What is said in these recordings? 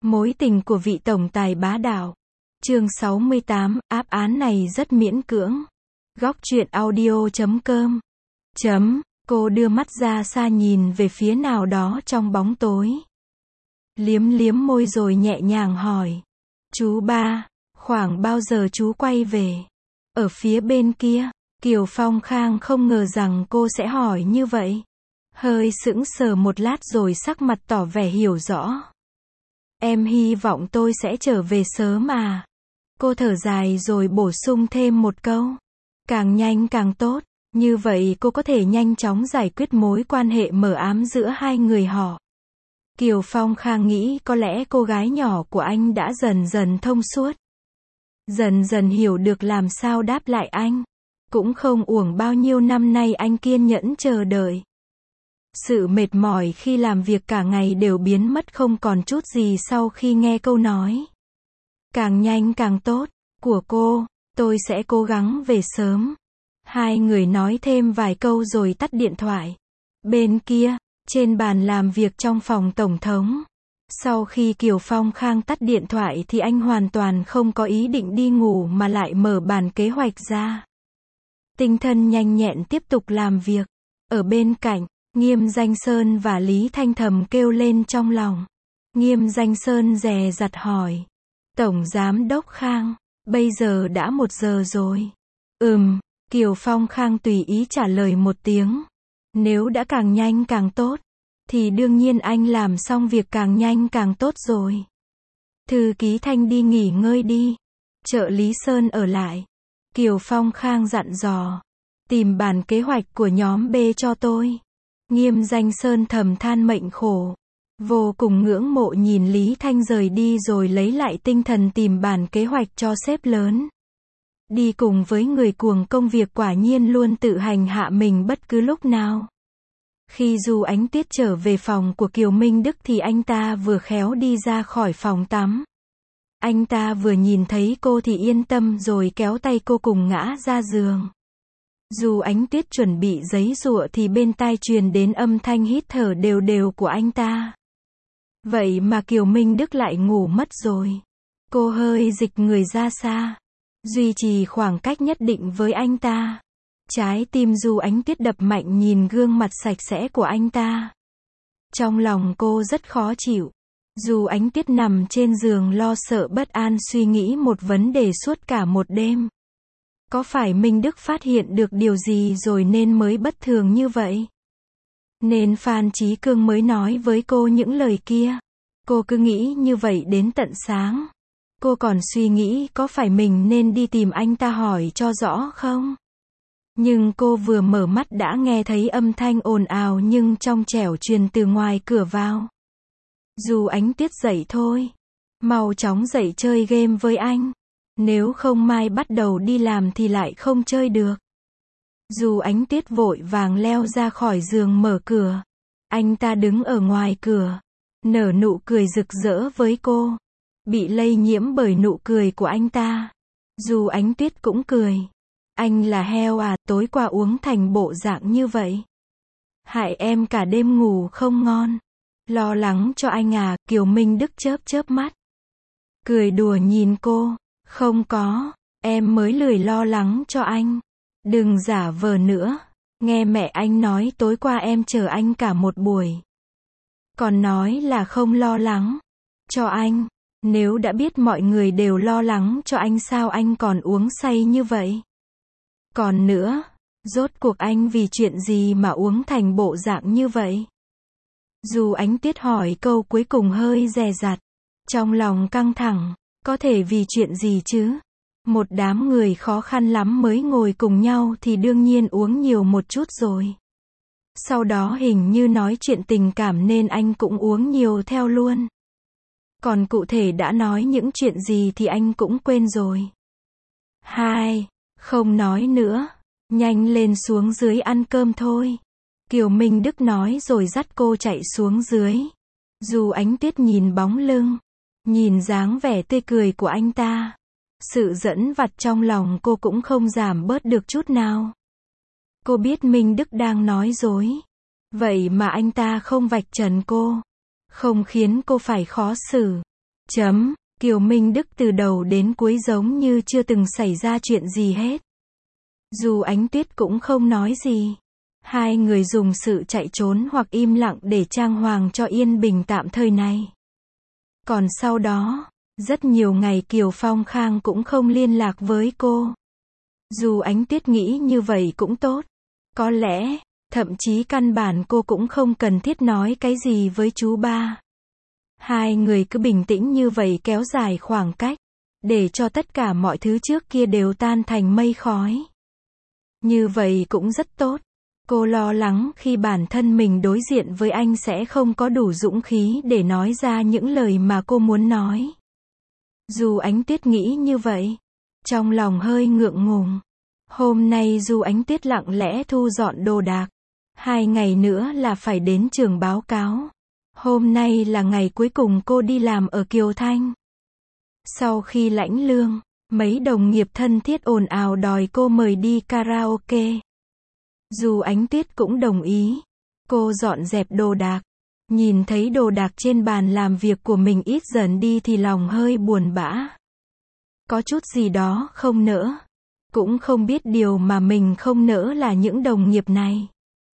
Mối tình của vị tổng tài bá đạo. Chương 68, áp án này rất miễn cưỡng. Góc truyện audio.com. Cô đưa mắt ra xa nhìn về phía nào đó trong bóng tối. Liếm liếm môi rồi nhẹ nhàng hỏi. Chú ba, khoảng bao giờ chú quay về? Ở phía bên kia, Kiều Phong Khang không ngờ rằng cô sẽ hỏi như vậy. Hơi sững sờ một lát rồi sắc mặt tỏ vẻ hiểu rõ. Em hy vọng tôi sẽ trở về sớm à. Cô thở dài rồi bổ sung thêm một câu. Càng nhanh càng tốt, như vậy cô có thể nhanh chóng giải quyết mối quan hệ mờ ám giữa hai người họ. Kiều Phong Khang nghĩ có lẽ cô gái nhỏ của anh đã dần dần thông suốt. Dần dần hiểu được làm sao đáp lại anh. Cũng không uổng bao nhiêu năm nay anh kiên nhẫn chờ đợi. Sự mệt mỏi khi làm việc cả ngày đều biến mất không còn chút gì sau khi nghe câu nói. Càng nhanh càng tốt, của cô, tôi sẽ cố gắng về sớm. Hai người nói thêm vài câu rồi tắt điện thoại. Bên kia, trên bàn làm việc trong phòng tổng thống. Sau khi Kiều Phong Khang tắt điện thoại thì anh hoàn toàn không có ý định đi ngủ mà lại mở bản kế hoạch ra. Tinh thần nhanh nhẹn tiếp tục làm việc. Ở bên cạnh, Nghiêm Danh Sơn và Lý Thanh thầm kêu lên trong lòng. Nghiêm Danh Sơn dè dặt hỏi. Tổng Giám đốc Khang, bây giờ đã 1 giờ rồi. Kiều Phong Khang tùy ý trả lời một tiếng. Nếu đã càng nhanh càng tốt, thì đương nhiên anh làm xong việc càng nhanh càng tốt rồi. Thư ký Thanh đi nghỉ ngơi đi. Trợ lý Sơn ở lại. Kiều Phong Khang dặn dò. Tìm bản kế hoạch của nhóm B cho tôi. Nghiêm Danh Sơn thầm than mệnh khổ. Vô cùng ngưỡng mộ nhìn Lý Thanh rời đi rồi lấy lại tinh thần tìm bản kế hoạch cho sếp lớn. Đi cùng với người cuồng công việc quả nhiên luôn tự hành hạ mình bất cứ lúc nào. Khi Du Ánh Tuyết trở về phòng của Kiều Minh Đức thì anh ta vừa khéo đi ra khỏi phòng tắm. Anh ta vừa nhìn thấy cô thì yên tâm rồi kéo tay cô cùng ngã ra giường. Du Ánh Tuyết chuẩn bị giấy giụa thì bên tai truyền đến âm thanh hít thở đều đều của anh ta. Vậy mà Kiều Minh Đức lại ngủ mất rồi. Cô hơi dịch người ra xa, duy trì khoảng cách nhất định với anh ta. Trái tim Du Ánh Tuyết đập mạnh nhìn gương mặt sạch sẽ của anh ta. Trong lòng cô rất khó chịu. Du Ánh Tuyết nằm trên giường lo sợ bất an suy nghĩ một vấn đề suốt cả một đêm. Có phải Minh Đức phát hiện được điều gì rồi nên mới bất thường như vậy? Nên Phan Chí Cương mới nói với cô những lời kia. Cô cứ nghĩ như vậy đến tận sáng. Cô còn suy nghĩ có phải mình nên đi tìm anh ta hỏi cho rõ không? Nhưng cô vừa mở mắt đã nghe thấy âm thanh ồn ào nhưng trong trẻo truyền từ ngoài cửa vào. Du Ánh Tuyết dậy thôi. Mau chóng dậy chơi game với anh. Nếu không mai bắt đầu đi làm thì lại không chơi được. Du Ánh Tuyết vội vàng leo ra khỏi giường mở cửa. Anh ta đứng ở ngoài cửa, nở nụ cười rực rỡ với cô. Bị lây nhiễm bởi nụ cười của anh ta. Du Ánh Tuyết cũng cười. Anh là heo à, tối qua uống thành bộ dạng như vậy. Hại em cả đêm ngủ không ngon. Lo lắng cho anh à, Kiều Minh Đức chớp chớp mắt. Cười đùa nhìn cô. Không có, em mới lười lo lắng cho anh. Đừng giả vờ nữa. Nghe mẹ anh nói tối qua em chờ anh cả một buổi. Còn nói là không lo lắng cho anh. Nếu đã biết mọi người đều lo lắng cho anh sao anh còn uống say như vậy? Còn nữa, rốt cuộc anh vì chuyện gì mà uống thành bộ dạng như vậy? Du Ánh Tuyết hỏi câu cuối cùng hơi dè dặt. Trong lòng căng thẳng, có thể vì chuyện gì chứ? Một đám người khó khăn lắm mới ngồi cùng nhau thì đương nhiên uống nhiều một chút rồi. Sau đó hình như nói chuyện tình cảm nên anh cũng uống nhiều theo luôn. Còn cụ thể đã nói những chuyện gì thì anh cũng quên rồi. Không nói nữa. Nhanh lên xuống dưới ăn cơm thôi. Kiều Minh Đức nói rồi dắt cô chạy xuống dưới. Du Ánh Tuyết nhìn bóng lưng, nhìn dáng vẻ tươi cười của anh ta. Sự dẫn vặt trong lòng cô cũng không giảm bớt được chút nào. Cô biết Minh Đức đang nói dối. Vậy mà anh ta không vạch trần cô. Không khiến cô phải khó xử. Kiều Minh Đức từ đầu đến cuối giống như chưa từng xảy ra chuyện gì hết. Dù Ánh Tuyết cũng không nói gì. Hai người dùng sự chạy trốn hoặc im lặng để trang hoàng cho yên bình tạm thời này. Còn sau đó, rất nhiều ngày Kiều Phong Khang cũng không liên lạc với cô. Dù Ánh Tuyết nghĩ như vậy cũng tốt. Có lẽ, thậm chí căn bản cô cũng không cần thiết nói cái gì với chú ba. Hai người cứ bình tĩnh như vậy kéo dài khoảng cách, để cho tất cả mọi thứ trước kia đều tan thành mây khói. Như vậy cũng rất tốt. Cô lo lắng khi bản thân mình đối diện với anh sẽ không có đủ dũng khí để nói ra những lời mà cô muốn nói. Dù Ánh Tuyết nghĩ như vậy, trong lòng hơi ngượng ngùng. Hôm nay dù Ánh Tuyết lặng lẽ thu dọn đồ đạc. 2 ngày nữa là phải đến trường báo cáo. Hôm nay là ngày cuối cùng cô đi làm ở Kiều Thanh. Sau khi lãnh lương, mấy đồng nghiệp thân thiết ồn ào đòi cô mời đi karaoke. Dù Ánh Tuyết cũng đồng ý. Cô dọn dẹp đồ đạc. Nhìn thấy đồ đạc trên bàn làm việc của mình ít dần đi thì lòng hơi buồn bã. Có chút gì đó không nỡ. Cũng không biết điều mà mình không nỡ là những đồng nghiệp này.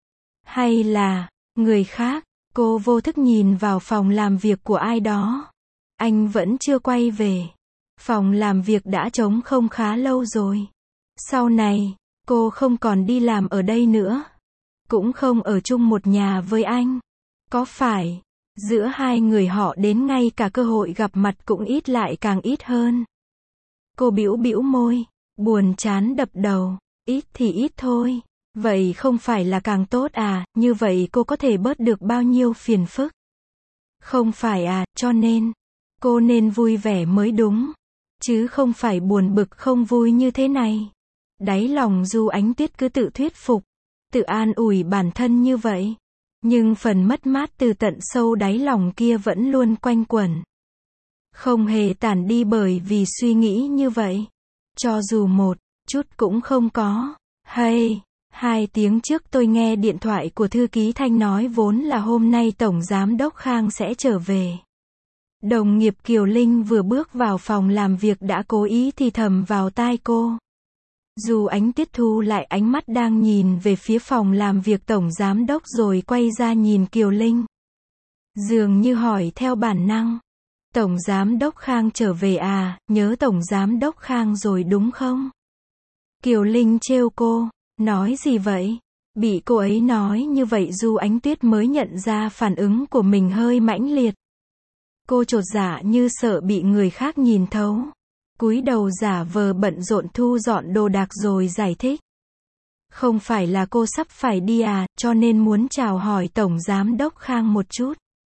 Hay là người khác. Cô vô thức nhìn vào phòng làm việc của ai đó. Anh vẫn chưa quay về. Phòng làm việc đã trống không khá lâu rồi. Sau này, cô không còn đi làm ở đây nữa. Cũng không ở chung một nhà với anh. Có phải, giữa hai người họ đến ngay cả cơ hội gặp mặt cũng ít lại càng ít hơn. Cô bĩu bĩu môi, buồn chán đập đầu, ít thì ít thôi. Vậy không phải là càng tốt à, như vậy cô có thể bớt được bao nhiêu phiền phức. Không phải à, cho nên, cô nên vui vẻ mới đúng. Chứ không phải buồn bực không vui như thế này. Đáy lòng dù Ánh Tuyết cứ tự thuyết phục, tự an ủi bản thân như vậy. Nhưng phần mất mát từ tận sâu đáy lòng kia vẫn luôn quanh quẩn. Không hề tản đi bởi vì suy nghĩ như vậy. Cho dù một chút cũng không có. Hay, 2 tiếng trước tôi nghe điện thoại của thư ký Thanh nói vốn là hôm nay Tổng Giám đốc Khang sẽ trở về. Đồng nghiệp Kiều Linh vừa bước vào phòng làm việc đã cố ý thì thầm vào tai cô. Dù Ánh Tuyết thu lại ánh mắt đang nhìn về phía phòng làm việc Tổng Giám đốc rồi quay ra nhìn Kiều Linh. Dường như hỏi theo bản năng. Tổng Giám đốc Khang trở về à, nhớ Tổng Giám đốc Khang rồi đúng không? Kiều Linh trêu cô, nói gì vậy? Bị cô ấy nói như vậy dù Ánh Tuyết mới nhận ra phản ứng của mình hơi mãnh liệt. Cô chột dạ như sợ bị người khác nhìn thấu. Cúi đầu giả vờ bận rộn thu dọn đồ đạc rồi giải thích. Không phải là cô sắp phải đi à, cho nên muốn chào hỏi Tổng Giám đốc Khang một chút.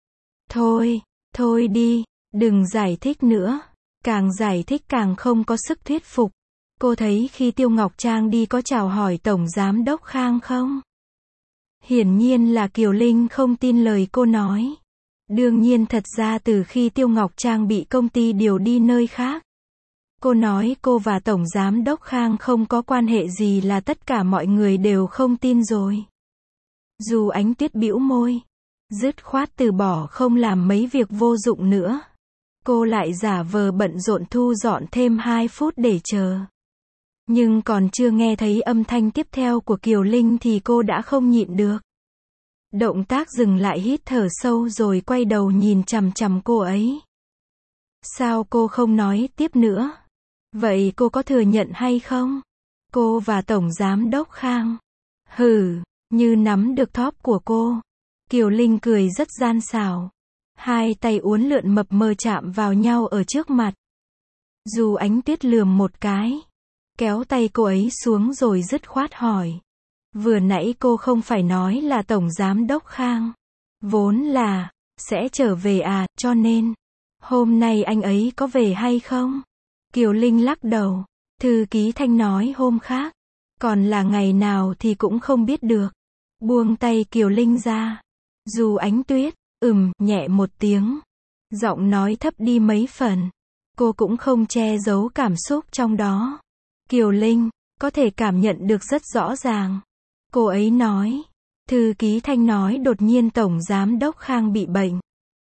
Thôi đi, đừng giải thích nữa. Càng giải thích càng không có sức thuyết phục. Cô thấy khi Tiêu Ngọc Trang đi có chào hỏi Tổng Giám đốc Khang không? Hiển nhiên là Kiều Linh không tin lời cô nói. Đương nhiên thật ra từ khi Tiêu Ngọc Trang bị công ty điều đi nơi khác. Cô nói cô và Tổng Giám đốc Khang không có quan hệ gì là tất cả mọi người đều không tin rồi. Dù Ánh Tuyết bĩu môi, dứt khoát từ bỏ không làm mấy việc vô dụng nữa. Cô lại giả vờ bận rộn thu dọn thêm 2 phút để chờ. Nhưng còn chưa nghe thấy âm thanh tiếp theo của Kiều Linh thì cô đã không nhịn được. Động tác dừng lại hít thở sâu rồi quay đầu nhìn chằm chằm cô ấy. Sao cô không nói tiếp nữa? Vậy cô có thừa nhận hay không? Cô và Tổng Giám đốc Khang. Hừ, như nắm được thóp của cô. Kiều Linh cười rất gian xảo. 2 tay uốn lượn mập mờ chạm vào nhau ở trước mặt. Dù Ánh Tuyết lườm một cái. Kéo tay cô ấy xuống rồi dứt khoát hỏi. Vừa nãy cô không phải nói là Tổng Giám đốc Khang. Vốn là, sẽ trở về à, cho nên. Hôm nay anh ấy có về hay không? Kiều Linh lắc đầu. Thư ký Thanh nói hôm khác. Còn là ngày nào thì cũng không biết được. Buông tay Kiều Linh ra. Dù Ánh Tuyết, nhẹ một tiếng. Giọng nói thấp đi mấy phần. Cô cũng không che giấu cảm xúc trong đó. Kiều Linh, có thể cảm nhận được rất rõ ràng. Cô ấy nói. Thư ký Thanh nói đột nhiên Tổng Giám đốc Khang bị bệnh.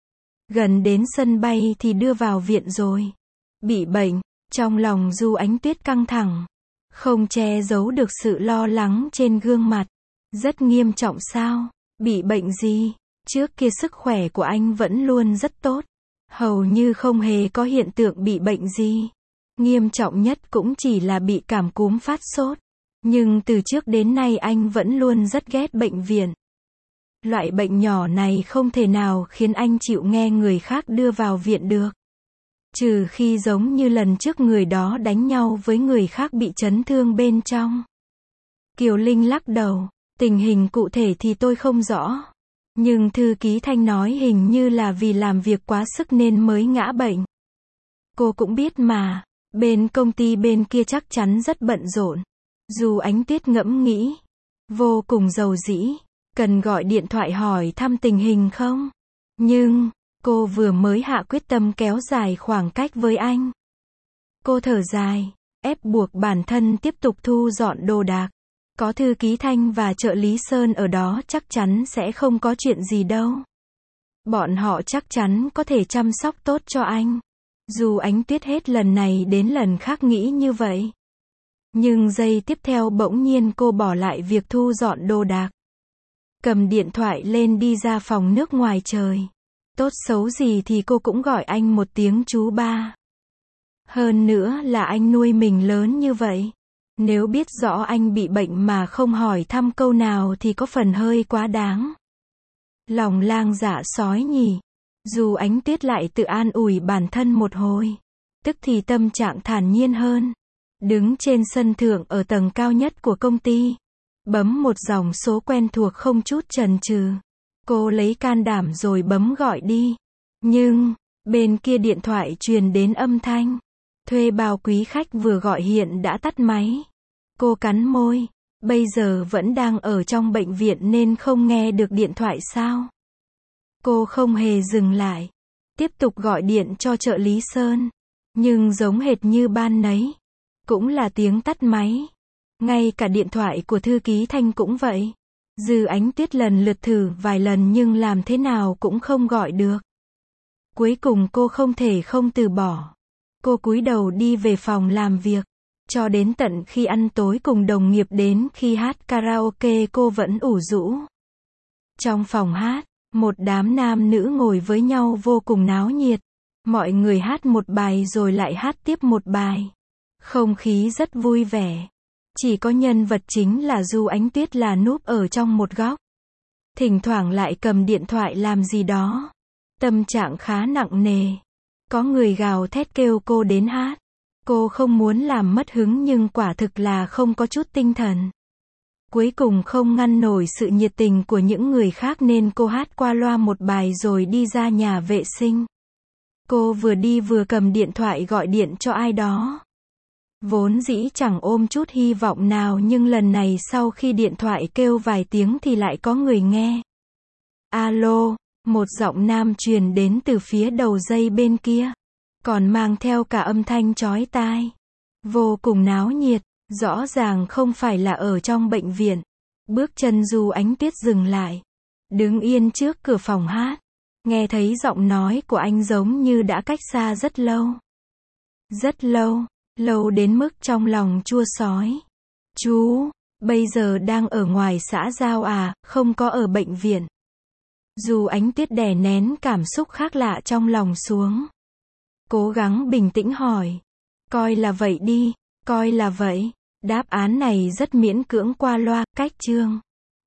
Gần đến sân bay thì đưa vào viện rồi. Bị bệnh, trong lòng Du Ánh Tuyết căng thẳng. Không che giấu được sự lo lắng trên gương mặt. Rất nghiêm trọng sao? Bị bệnh gì? Trước kia sức khỏe của anh vẫn luôn rất tốt. Hầu như không hề có hiện tượng bị bệnh gì. Nghiêm trọng nhất cũng chỉ là bị cảm cúm phát sốt. Nhưng từ trước đến nay anh vẫn luôn rất ghét bệnh viện. Loại bệnh nhỏ này không thể nào khiến anh chịu nghe người khác đưa vào viện được. Trừ khi giống như lần trước người đó đánh nhau với người khác bị chấn thương bên trong. Kiều Linh lắc đầu. Tình hình cụ thể thì tôi không rõ. Nhưng thư ký Thanh nói hình như là vì làm việc quá sức nên mới ngã bệnh. Cô cũng biết mà, bên công ty bên kia chắc chắn rất bận rộn. Du Ánh Tuyết ngẫm nghĩ, vô cùng rầu rĩ, cần gọi điện thoại hỏi thăm tình hình không? Nhưng, cô vừa mới hạ quyết tâm kéo dài khoảng cách với anh. Cô thở dài, ép buộc bản thân tiếp tục thu dọn đồ đạc. Có thư ký Thanh và trợ lý Sơn ở đó chắc chắn sẽ không có chuyện gì đâu. Bọn họ chắc chắn có thể chăm sóc tốt cho anh. Dù Ánh Tuyết hết lần này đến lần khác nghĩ như vậy. Nhưng giây tiếp theo bỗng nhiên cô bỏ lại việc thu dọn đồ đạc. Cầm điện thoại lên đi ra phòng nước ngoài trời. Tốt xấu gì thì cô cũng gọi anh một tiếng chú ba. Hơn nữa là anh nuôi mình lớn như vậy. Nếu biết rõ anh bị bệnh mà không hỏi thăm câu nào thì có phần hơi quá đáng. Lòng lang dạ sói nhỉ. Dù Ánh Tuyết lại tự an ủi bản thân một hồi. Tức thì tâm trạng thản nhiên hơn. Đứng trên sân thượng ở tầng cao nhất của công ty. Bấm một dòng số quen thuộc không chút chần chừ. Cô lấy can đảm rồi bấm gọi đi. Nhưng, bên kia điện thoại truyền đến âm thanh. Thuê bao quý khách vừa gọi hiện đã tắt máy. Cô cắn môi. Bây giờ vẫn đang ở trong bệnh viện nên không nghe được điện thoại sao? Cô không hề dừng lại. Tiếp tục gọi điện cho trợ lý Sơn. Nhưng giống hệt như ban nấy. Cũng là tiếng tắt máy. Ngay cả điện thoại của thư ký Thanh cũng vậy. Dư Ánh Tuyết lần lượt thử vài lần nhưng làm thế nào cũng không gọi được. Cuối cùng cô không thể không từ bỏ. Cô cúi đầu đi về phòng làm việc. Cho đến tận khi ăn tối cùng đồng nghiệp đến khi hát karaoke cô vẫn ủ rũ. Trong phòng hát, một đám nam nữ ngồi với nhau vô cùng náo nhiệt. Mọi người hát một bài rồi lại hát tiếp một bài. Không khí rất vui vẻ. Chỉ có nhân vật chính là Du Ánh Tuyết là núp ở trong một góc. Thỉnh thoảng lại cầm điện thoại làm gì đó. Tâm trạng khá nặng nề. Có người gào thét kêu cô đến hát. Cô không muốn làm mất hứng nhưng quả thực là không có chút tinh thần. Cuối cùng không ngăn nổi sự nhiệt tình của những người khác nên cô hát qua loa một bài rồi đi ra nhà vệ sinh. Cô vừa đi vừa cầm điện thoại gọi điện cho ai đó. Vốn dĩ chẳng ôm chút hy vọng nào nhưng lần này sau khi điện thoại kêu vài tiếng thì lại có người nghe. Alo, một giọng nam truyền đến từ phía đầu dây bên kia. Còn mang theo cả âm thanh chói tai. Vô cùng náo nhiệt, rõ ràng không phải là ở trong bệnh viện. Bước chân Du Ánh Tuyết dừng lại. Đứng yên trước cửa phòng hát. Nghe thấy giọng nói của anh giống như đã cách xa rất lâu. Rất lâu, lâu đến mức trong lòng chua xói. Chú, bây giờ đang ở ngoài xã Giao à, không có ở bệnh viện. Du Ánh Tuyết đè nén cảm xúc khác lạ trong lòng xuống. Cố gắng bình tĩnh hỏi. Coi là vậy đi, coi là vậy. Đáp án này rất miễn cưỡng qua loa, cách chương.